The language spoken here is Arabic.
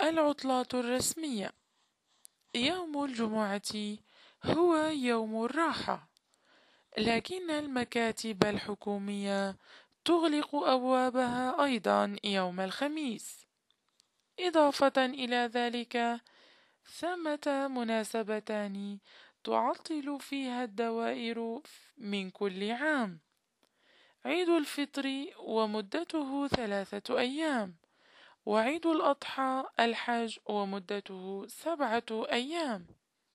العطلات الرسمية: يوم الجمعة هو يوم الراحة، لكن المكاتب الحكومية تغلق أبوابها أيضا يوم الخميس. إضافة إلى ذلك، ثمة مناسبتان تعطل فيها الدوائر من كل عام: عيد الفطر ومدته 3 أيام، وعيد الأضحى الحج ومدته 7 أيام.